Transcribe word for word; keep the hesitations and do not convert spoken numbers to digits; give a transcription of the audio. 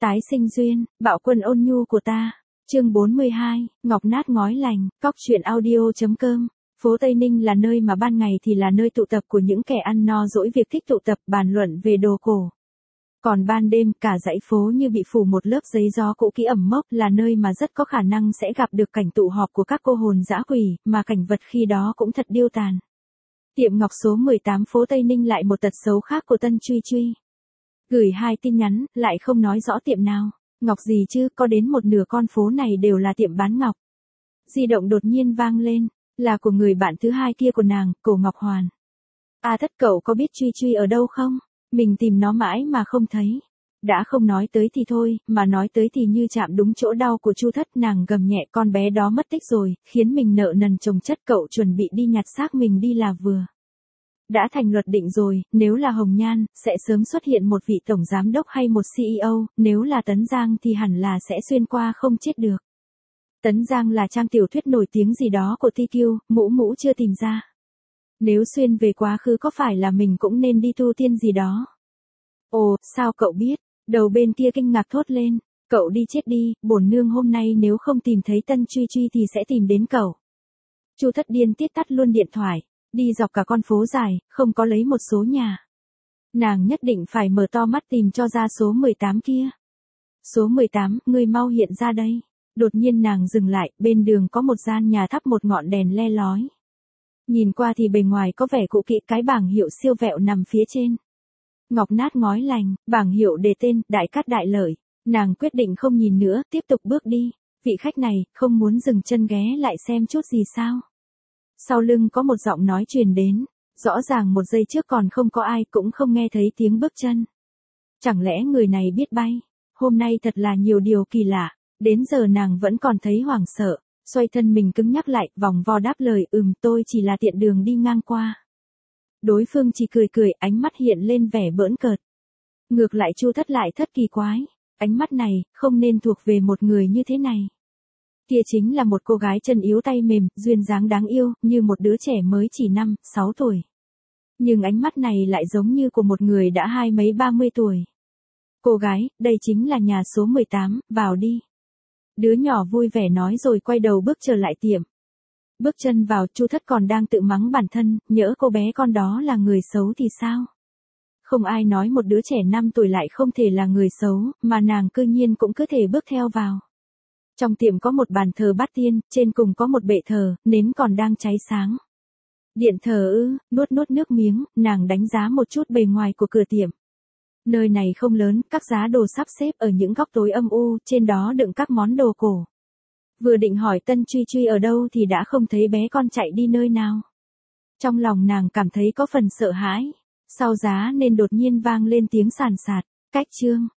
Tái sinh duyên, bạo quân ôn nhu của ta. Chương bốn mươi hai, ngọc nát ngói lành, cóc truyện audio chấm com. Phố Tây Ninh là nơi mà ban ngày thì là nơi tụ tập của những kẻ ăn no dỗi việc thích tụ tập bàn luận về đồ cổ. Còn ban đêm cả dãy phố như bị phủ một lớp giấy gió cũ kỹ ẩm mốc, là nơi mà rất có khả năng sẽ gặp được cảnh tụ họp của các cô hồn dã quỷ, mà cảnh vật khi đó cũng thật điêu tàn. Tiệm ngọc số mười tám phố Tây Ninh lại một tật xấu khác của Tân Truy Truy. Gửi hai tin nhắn, lại không nói rõ tiệm nào. Ngọc gì chứ, có đến một nửa con phố này đều là tiệm bán ngọc. Di động đột nhiên vang lên, là của người bạn thứ hai kia của nàng, Cổ Ngọc Hoàn. A Thất, cậu có biết Truy Truy ở đâu không? Mình tìm nó mãi mà không thấy. Đã không nói tới thì thôi, mà nói tới thì như chạm đúng chỗ đau của Chu Thất. Nàng gầm nhẹ, con bé đó mất tích rồi, khiến mình nợ nần chồng chất. Cậu chuẩn bị đi nhặt xác mình đi là vừa. Đã thành luật định rồi, nếu là Hồng Nhan, sẽ sớm xuất hiện một vị tổng giám đốc hay một xê e ô, nếu là Tấn Giang thì hẳn là sẽ xuyên qua không chết được. Tấn Giang là trang tiểu thuyết nổi tiếng gì đó của tê quy, mũ mũ chưa tìm ra. Nếu xuyên về quá khứ có phải là mình cũng nên đi tu tiên gì đó? Ồ, sao cậu biết? Đầu bên kia kinh ngạc thốt lên, cậu đi chết đi, bổn nương hôm nay nếu không tìm thấy Tân Truy Truy thì sẽ tìm đến cậu. Chu Thất điên tiết tắt luôn điện thoại, đi dọc cả con phố dài, không có lấy một số nhà. Nàng nhất định phải mở to mắt tìm cho ra số mười tám kia. Số mười tám, ngươi mau hiện ra đây. Đột nhiên nàng dừng lại, bên đường có một gian nhà thắp một ngọn đèn le lói. Nhìn qua thì bề ngoài có vẻ cũ kỹ, cái bảng hiệu siêu vẹo nằm phía trên. Ngọc nát ngói lành, bảng hiệu đề tên, Đại Cát Đại Lợi. Nàng quyết định không nhìn nữa, tiếp tục bước đi. Vị khách này, không muốn dừng chân ghé lại xem chút gì sao? Sau lưng có một giọng nói truyền đến, rõ ràng một giây trước còn không có ai, cũng không nghe thấy tiếng bước chân. Chẳng lẽ người này biết bay? Hôm nay thật là nhiều điều kỳ lạ, đến giờ nàng vẫn còn thấy hoảng sợ, xoay thân mình cứng nhắc lại, vòng vo đáp lời, ừm, tôi chỉ là tiện đường đi ngang qua. Đối phương chỉ cười cười, ánh mắt hiện lên vẻ bỡn cợt. Ngược lại Chu Thất lại thất kỳ quái, ánh mắt này, không nên thuộc về một người như thế này. Kia chính là một cô gái chân yếu tay mềm, duyên dáng đáng yêu, như một đứa trẻ mới chỉ năm, sáu tuổi. Nhưng ánh mắt này lại giống như của một người đã hai mấy ba mươi tuổi. Cô gái, đây chính là nhà số mười tám, vào đi. Đứa nhỏ vui vẻ nói rồi quay đầu bước trở lại tiệm. Bước chân vào, Chu Thất còn đang tự mắng bản thân, nhỡ cô bé con đó là người xấu thì sao? Không ai nói một đứa trẻ năm tuổi lại không thể là người xấu, mà nàng cư nhiên cũng cứ thể bước theo vào. Trong tiệm có một bàn thờ bát tiên, trên cùng có một bệ thờ, nến còn đang cháy sáng. Điện thờ ư, nuốt nuốt nước miếng, nàng đánh giá một chút bề ngoài của cửa tiệm. Nơi này không lớn, các giá đồ sắp xếp ở những góc tối âm u, trên đó đựng các món đồ cổ. Vừa định hỏi Tân Truy Truy ở đâu thì đã không thấy bé con chạy đi nơi nào. Trong lòng nàng cảm thấy có phần sợ hãi, sau giá nên đột nhiên vang lên tiếng sàn sạt, cách chương.